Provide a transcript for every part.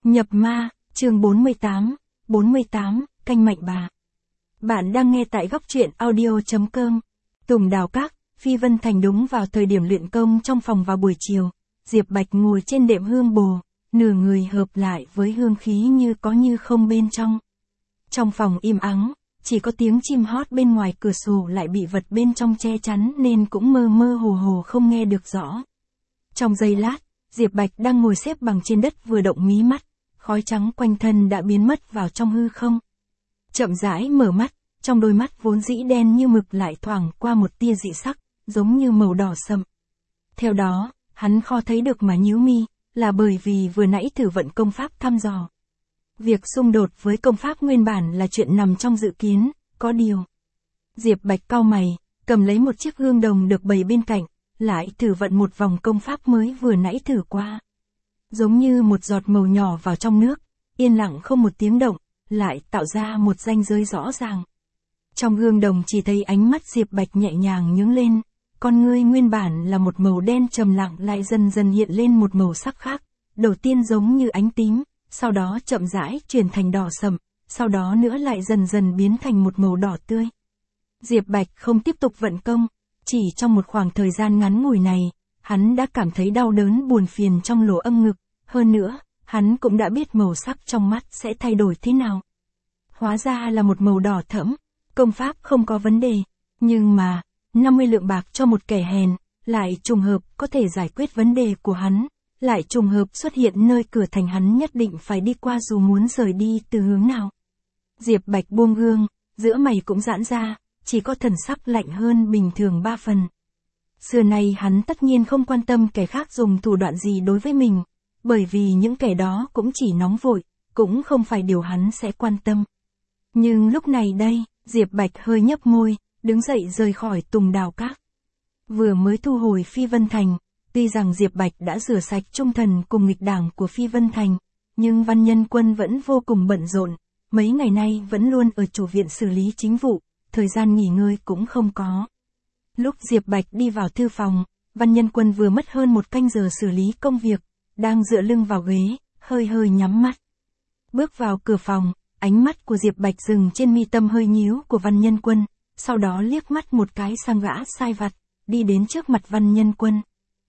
Nhập ma, chương 48, canh mạnh bà. Bạn đang nghe tại góc truyện audio.com. Tùng Đào Các, Phi Vân Thành đúng vào thời điểm luyện công trong phòng vào buổi chiều. Diệp Bạch ngồi trên đệm hương bồ, nửa người hợp lại với hương khí như có như không bên trong. Trong phòng im ắng, chỉ có tiếng chim hót bên ngoài cửa sổ lại bị vật bên trong che chắn nên cũng mơ mơ hồ hồ không nghe được rõ. Trong giây lát, Diệp Bạch đang ngồi xếp bằng trên đất vừa động mí mắt, khói trắng quanh thân đã biến mất vào trong hư không. Chậm rãi mở mắt, trong đôi mắt vốn dĩ đen như mực lại thoảng qua một tia dị sắc, giống như màu đỏ sậm. Theo đó, hắn khó thấy được mà nhíu mi, là bởi vì vừa nãy thử vận công pháp thăm dò. Việc xung đột với công pháp nguyên bản là chuyện nằm trong dự kiến, có điều. Diệp Bạch cau mày, cầm lấy một chiếc gương đồng được bày bên cạnh, lại thử vận một vòng công pháp mới vừa nãy thử qua. Giống như một giọt màu nhỏ vào trong nước, yên lặng không một tiếng động, lại tạo ra một ranh giới rõ ràng. Trong gương đồng chỉ thấy ánh mắt Diệp Bạch nhẹ nhàng nhướng lên, con ngươi nguyên bản là một màu đen trầm lặng lại dần dần hiện lên một màu sắc khác, đầu tiên giống như ánh tím, sau đó chậm rãi chuyển thành đỏ sậm, sau đó nữa lại dần dần biến thành một màu đỏ tươi. Diệp Bạch không tiếp tục vận công, chỉ trong một khoảng thời gian ngắn ngủi này, hắn đã cảm thấy đau đớn buồn phiền trong lỗ âm ngực, hơn nữa, hắn cũng đã biết màu sắc trong mắt sẽ thay đổi thế nào. Hóa ra là một màu đỏ thẫm, công pháp không có vấn đề, nhưng mà, 50 lượng bạc cho một kẻ hèn, lại trùng hợp có thể giải quyết vấn đề của hắn, lại trùng hợp xuất hiện nơi cửa thành hắn nhất định phải đi qua dù muốn rời đi từ hướng nào. Diệp Bạch buông gương, giữa mày cũng giãn ra, chỉ có thần sắc lạnh hơn bình thường 3 phần. Xưa nay hắn tất nhiên không quan tâm kẻ khác dùng thủ đoạn gì đối với mình, bởi vì những kẻ đó cũng chỉ nóng vội, cũng không phải điều hắn sẽ quan tâm. Nhưng lúc này đây, Diệp Bạch hơi nhấp môi, đứng dậy rời khỏi Tùng Đào Các. Vừa mới thu hồi Phi Vân Thành, tuy rằng Diệp Bạch đã rửa sạch trung thần cùng nghịch đảng của Phi Vân Thành, nhưng Văn Nhân Quân vẫn vô cùng bận rộn, mấy ngày nay vẫn luôn ở chủ viện xử lý chính vụ, thời gian nghỉ ngơi cũng không có. Lúc Diệp Bạch đi vào thư phòng, Văn Nhân Quân vừa mất hơn một canh giờ xử lý công việc, đang dựa lưng vào ghế, hơi hơi nhắm mắt. Bước vào cửa phòng, ánh mắt của Diệp Bạch dừng trên mi tâm hơi nhíu của Văn Nhân Quân, sau đó liếc mắt một cái sang gã sai vặt, đi đến trước mặt Văn Nhân Quân.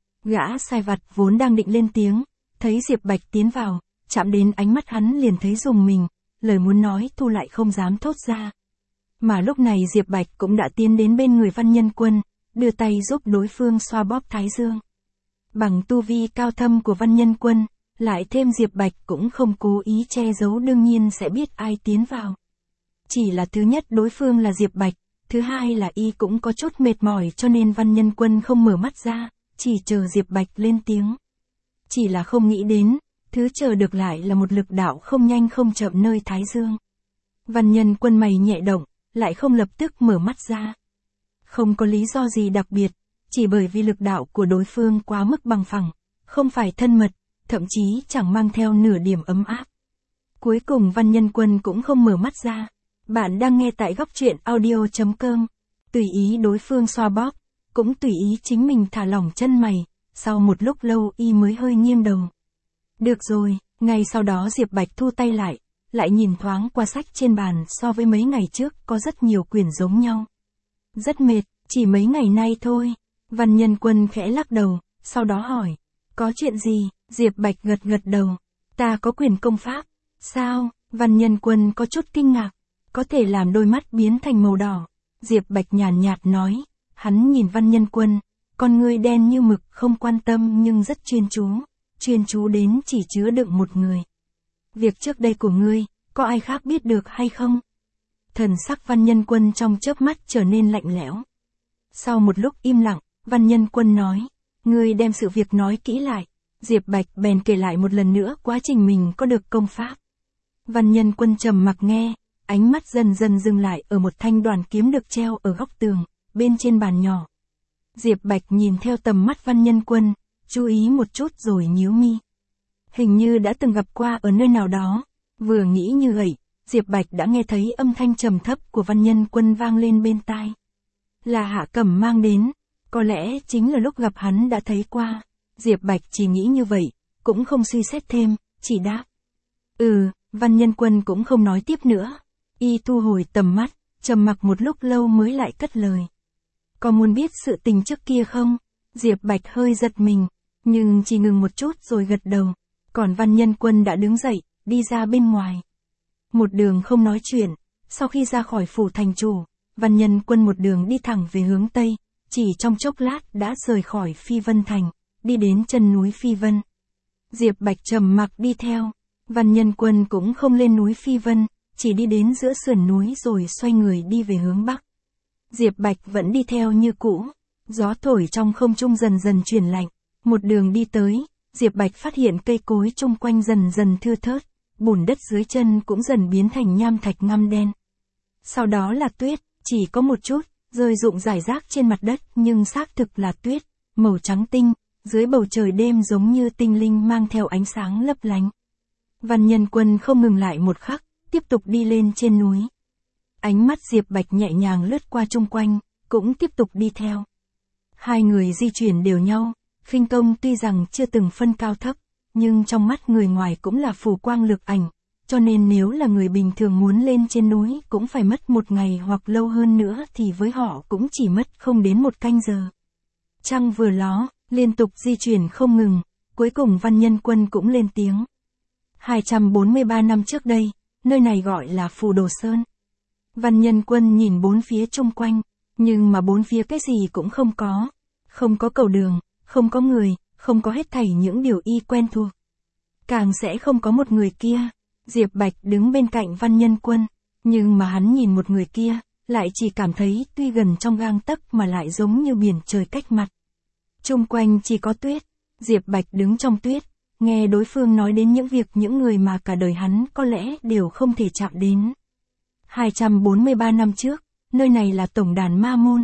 Gã sai vặt vốn đang định lên tiếng, thấy Diệp Bạch tiến vào, chạm đến ánh mắt hắn liền thấy rùng mình, lời muốn nói thu lại không dám thốt ra. Mà lúc này Diệp Bạch cũng đã tiến đến bên người Văn Nhân Quân, đưa tay giúp đối phương xoa bóp thái dương. Bằng tu vi cao thâm của Văn Nhân Quân, lại thêm Diệp Bạch cũng không cố ý che giấu đương nhiên sẽ biết ai tiến vào. Chỉ là thứ nhất đối phương là Diệp Bạch, thứ hai là y cũng có chút mệt mỏi cho nên Văn Nhân Quân không mở mắt ra, chỉ chờ Diệp Bạch lên tiếng. Chỉ là không nghĩ đến, thứ chờ được lại là một lực đạo không nhanh không chậm nơi thái dương. Văn Nhân Quân mày nhẹ động, lại không lập tức mở mắt ra. Không có lý do gì đặc biệt, chỉ bởi vì lực đạo của đối phương quá mức bằng phẳng, không phải thân mật, thậm chí chẳng mang theo nửa điểm ấm áp. Cuối cùng Văn Nhân Quân cũng không mở mắt ra. Bạn đang nghe tại góc truyện audio.com. Tùy ý đối phương xoa bóp, cũng tùy ý chính mình thả lỏng chân mày, sau một lúc lâu y mới hơi nghiêng đầu. Được rồi, ngay sau đó Diệp Bạch thu tay lại nhìn thoáng qua sách trên bàn so với mấy ngày trước có rất nhiều quyển giống nhau. Rất mệt, chỉ mấy ngày nay thôi. Văn Nhân Quân khẽ lắc đầu, sau đó hỏi, có chuyện gì? Diệp Bạch gật gật đầu, ta có quyển công pháp. Sao? Văn Nhân Quân có chút kinh ngạc, có thể làm đôi mắt biến thành màu đỏ. Diệp Bạch nhàn nhạt nói, hắn nhìn Văn Nhân Quân, con ngươi đen như mực không quan tâm nhưng rất chuyên chú đến chỉ chứa đựng một người. Việc trước đây của ngươi, có ai khác biết được hay không? Thần sắc Văn Nhân Quân trong chớp mắt trở nên lạnh lẽo. Sau một lúc im lặng, Văn Nhân Quân nói, ngươi đem sự việc nói kỹ lại. Diệp Bạch bèn kể lại một lần nữa quá trình mình có được công pháp. Văn Nhân Quân trầm mặc nghe, ánh mắt dần dần dừng lại ở một thanh đoàn kiếm được treo ở góc tường, bên trên bàn nhỏ. Diệp Bạch nhìn theo tầm mắt Văn Nhân Quân, chú ý một chút rồi nhíu mi. Hình như đã từng gặp qua ở nơi nào đó, vừa nghĩ như vậy, Diệp Bạch đã nghe thấy âm thanh trầm thấp của Văn Nhân Quân vang lên bên tai. Là Hạ Cẩm mang đến, có lẽ chính là lúc gặp hắn đã thấy qua. Diệp Bạch chỉ nghĩ như vậy, cũng không suy xét thêm, chỉ đáp. Văn Nhân Quân cũng không nói tiếp nữa. Y thu hồi tầm mắt, trầm mặc một lúc lâu mới lại cất lời. Có muốn biết sự tình trước kia không? Diệp Bạch hơi giật mình, nhưng chỉ ngừng một chút rồi gật đầu. Còn Văn Nhân Quân đã đứng dậy, đi ra bên ngoài. Một đường không nói chuyện, sau khi ra khỏi phủ thành chủ, Văn Nhân Quân một đường đi thẳng về hướng Tây, chỉ trong chốc lát đã rời khỏi Phi Vân Thành, đi đến chân núi Phi Vân. Diệp Bạch trầm mặc đi theo, Văn Nhân Quân cũng không lên núi Phi Vân, chỉ đi đến giữa sườn núi rồi xoay người đi về hướng Bắc. Diệp Bạch vẫn đi theo như cũ, gió thổi trong không trung dần dần chuyển lạnh, một đường đi tới, Diệp Bạch phát hiện cây cối chung quanh dần dần thưa thớt, bùn đất dưới chân cũng dần biến thành nham thạch ngăm đen. Sau đó là tuyết, chỉ có một chút, rơi rụng rải rác trên mặt đất nhưng xác thực là tuyết, màu trắng tinh, dưới bầu trời đêm giống như tinh linh mang theo ánh sáng lấp lánh. Văn Nhân Quân không ngừng lại một khắc, tiếp tục đi lên trên núi. Ánh mắt Diệp Bạch nhẹ nhàng lướt qua chung quanh, cũng tiếp tục đi theo. Hai người di chuyển đều nhau, khinh công tuy rằng chưa từng phân cao thấp, nhưng trong mắt người ngoài cũng là phù quang lực ảnh, cho nên nếu là người bình thường muốn lên trên núi cũng phải mất một ngày hoặc lâu hơn nữa thì với họ cũng chỉ mất không đến một canh giờ. Trăng vừa ló, liên tục di chuyển không ngừng, cuối cùng Văn Nhân Quân cũng lên tiếng. 243 năm trước đây, nơi này gọi là Phù Đồ Sơn. Văn Nhân Quân nhìn bốn phía chung quanh, nhưng mà bốn phía cái gì cũng không có. Không có cầu đường, không có người, không có hết thảy những điều y quen thuộc. Càng sẽ không có một người kia. Diệp Bạch đứng bên cạnh Văn Nhân Quân, nhưng mà hắn nhìn một người kia, lại chỉ cảm thấy tuy gần trong gang tấc mà lại giống như biển trời cách mặt. Chung quanh chỉ có tuyết, Diệp Bạch đứng trong tuyết, nghe đối phương nói đến những việc những người mà cả đời hắn có lẽ đều không thể chạm đến. 243 năm trước, nơi này là tổng đàn ma môn.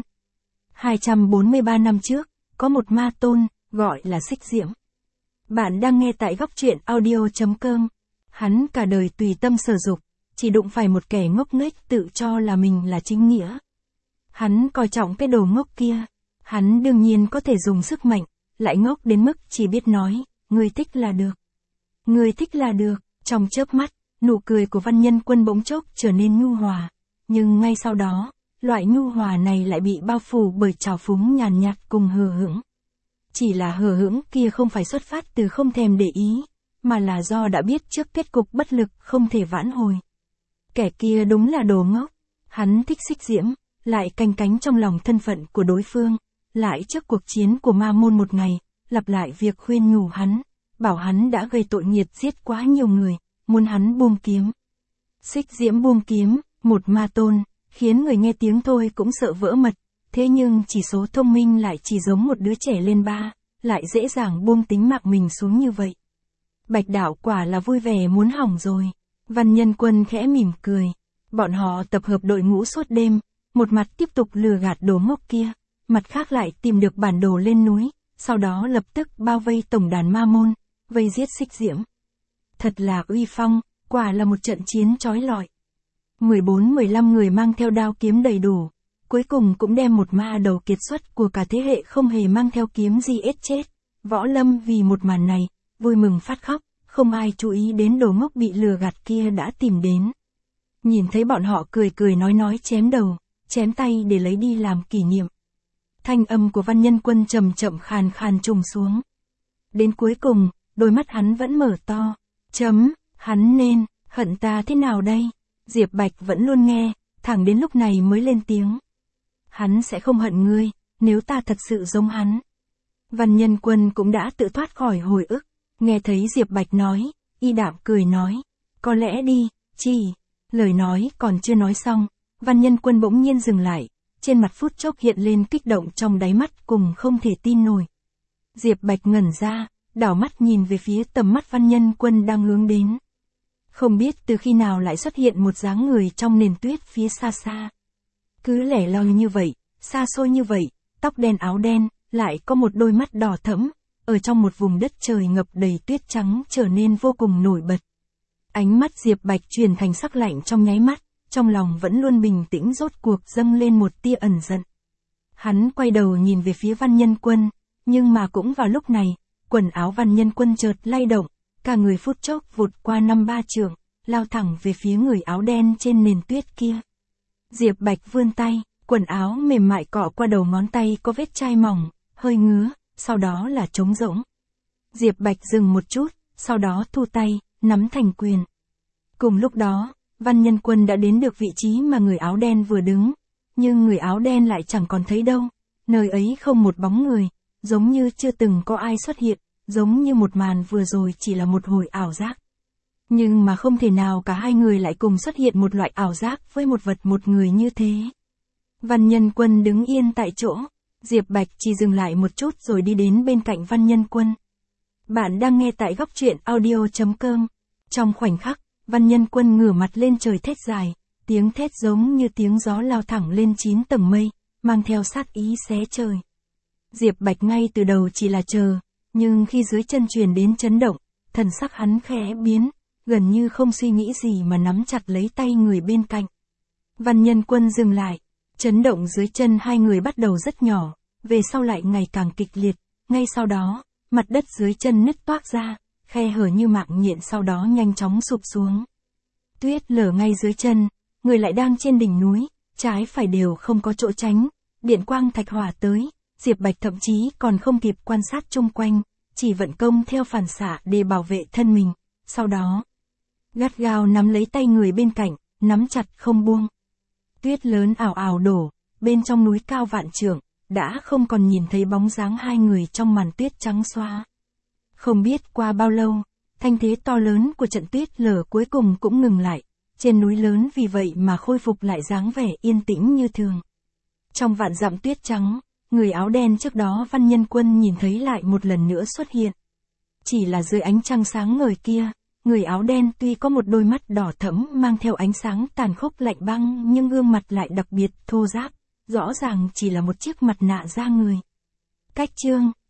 243 năm trước, có một ma tôn, gọi là Xích Diễm. Bạn đang nghe tại góc truyện audio.com. Hắn cả đời tùy tâm sở dục, chỉ đụng phải một kẻ ngốc nghếch tự cho là mình là chính nghĩa. Hắn coi trọng cái đồ ngốc kia. Hắn đương nhiên có thể dùng sức mạnh, lại ngốc đến mức chỉ biết nói, người thích là được. Người thích là được, trong chớp mắt, nụ cười của Văn Nhân Quân bỗng chốc trở nên nhu hòa. Nhưng ngay sau đó, loại nhu hòa này lại bị bao phủ bởi trào phúng nhàn nhạt cùng hờ hững. Chỉ là hờ hững kia không phải xuất phát từ không thèm để ý, mà là do đã biết trước kết cục bất lực không thể vãn hồi. Kẻ kia đúng là đồ ngốc, hắn thích Xích Diễm, lại canh cánh trong lòng thân phận của đối phương, lại trước cuộc chiến của ma môn một ngày, lặp lại việc khuyên nhủ hắn, bảo hắn đã gây tội nghiệt giết quá nhiều người, muốn hắn buông kiếm. Xích Diễm buông kiếm, một ma tôn, khiến người nghe tiếng thôi cũng sợ vỡ mật, thế nhưng chỉ số thông minh lại chỉ giống một đứa trẻ lên 3, lại dễ dàng buông tính mạng mình xuống như vậy. Bạch Đạo quả là vui vẻ muốn hỏng rồi. Văn Nhân Quân khẽ mỉm cười. Bọn họ tập hợp đội ngũ suốt đêm, một mặt tiếp tục lừa gạt đồ ngốc kia, mặt khác lại tìm được bản đồ lên núi, sau đó lập tức bao vây tổng đàn ma môn, vây giết Xích Diễm. Thật là uy phong, quả là một trận chiến chói lọi. 14-15 người mang theo đao kiếm đầy đủ, cuối cùng cũng đem một ma đầu kiệt xuất của cả thế hệ không hề mang theo kiếm gì ết chết. Võ Lâm vì một màn này, vui mừng phát khóc, không ai chú ý đến đồ ngốc bị lừa gạt kia đã tìm đến. Nhìn thấy bọn họ cười cười nói chém đầu, chém tay để lấy đi làm kỷ niệm. Thanh âm của Văn Nhân Quân chậm chậm khàn khàn trùng xuống. Đến cuối cùng, đôi mắt hắn vẫn mở to. Hắn nên, hận ta thế nào đây? Diệp Bạch vẫn luôn nghe, thẳng đến lúc này mới lên tiếng. Hắn sẽ không hận ngươi, nếu ta thật sự giống hắn. Văn Nhân Quân cũng đã tự thoát khỏi hồi ức, nghe thấy Diệp Bạch nói, y đạm cười nói, có lẽ đi, lời nói còn chưa nói xong, Văn Nhân Quân bỗng nhiên dừng lại, trên mặt phút chốc hiện lên kích động trong đáy mắt cùng không thể tin nổi. Diệp Bạch ngẩn ra, đảo mắt nhìn về phía tầm mắt Văn Nhân Quân đang hướng đến. Không biết từ khi nào lại xuất hiện một dáng người trong nền tuyết phía xa xa. Cứ lẻ loi như vậy, xa xôi như vậy, tóc đen áo đen, lại có một đôi mắt đỏ thẫm, ở trong một vùng đất trời ngập đầy tuyết trắng trở nên vô cùng nổi bật. Ánh mắt Diệp Bạch chuyển thành sắc lạnh trong nháy mắt, trong lòng vẫn luôn bình tĩnh rốt cuộc dâng lên một tia ẩn giận. Hắn quay đầu nhìn về phía Văn Nhân Quân, nhưng mà cũng vào lúc này, quần áo Văn Nhân Quân chợt lay động, cả người phút chốc vụt qua 5-3 trượng, lao thẳng về phía người áo đen trên nền tuyết kia. Diệp Bạch vươn tay, quần áo mềm mại cọ qua đầu ngón tay có vết chai mỏng, hơi ngứa, sau đó là trống rỗng. Diệp Bạch dừng một chút, sau đó thu tay, nắm thành quyền. Cùng lúc đó, Văn Nhân Quân đã đến được vị trí mà người áo đen vừa đứng, nhưng người áo đen lại chẳng còn thấy đâu, nơi ấy không một bóng người, giống như chưa từng có ai xuất hiện, giống như một màn vừa rồi chỉ là một hồi ảo giác. Nhưng mà không thể nào cả hai người lại cùng xuất hiện một loại ảo giác với một vật một người như thế. Văn Nhân Quân đứng yên tại chỗ, Diệp Bạch chỉ dừng lại một chút rồi đi đến bên cạnh Văn Nhân Quân. Bạn đang nghe tại góc truyện audio.com. Trong khoảnh khắc, Văn Nhân Quân ngửa mặt lên trời thét dài, tiếng thét giống như tiếng gió lao thẳng lên 9 tầng mây, mang theo sát ý xé trời. Diệp Bạch ngay từ đầu chỉ là chờ, nhưng khi dưới chân truyền đến chấn động, thần sắc hắn khẽ biến, gần như không suy nghĩ gì mà nắm chặt lấy tay người bên cạnh. Văn Nhân Quân dừng lại, chấn động dưới chân hai người bắt đầu rất nhỏ, về sau lại ngày càng kịch liệt, ngay sau đó, mặt đất dưới chân nứt toác ra, khe hở như mạng nhện sau đó nhanh chóng sụp xuống. Tuyết lở ngay dưới chân, người lại đang trên đỉnh núi, trái phải đều không có chỗ tránh, điện quang thạch hỏa tới, Diệp Bạch thậm chí còn không kịp quan sát chung quanh, chỉ vận công theo phản xạ để bảo vệ thân mình, sau đó, gắt gao nắm lấy tay người bên cạnh, nắm chặt không buông. Tuyết lớn ảo ảo đổ, bên trong núi cao vạn trượng, đã không còn nhìn thấy bóng dáng hai người trong màn tuyết trắng xóa. Không biết qua bao lâu, thanh thế to lớn của trận tuyết lở cuối cùng cũng ngừng lại, trên núi lớn vì vậy mà khôi phục lại dáng vẻ yên tĩnh như thường. Trong vạn dặm tuyết trắng, người áo đen trước đó Văn Nhân Quân nhìn thấy lại một lần nữa xuất hiện. Chỉ là dưới ánh trăng sáng ngời kia, người áo đen tuy có một đôi mắt đỏ thẫm mang theo ánh sáng tàn khốc lạnh băng nhưng gương mặt lại đặc biệt thô ráp, rõ ràng chỉ là một chiếc mặt nạ da người. Cách chương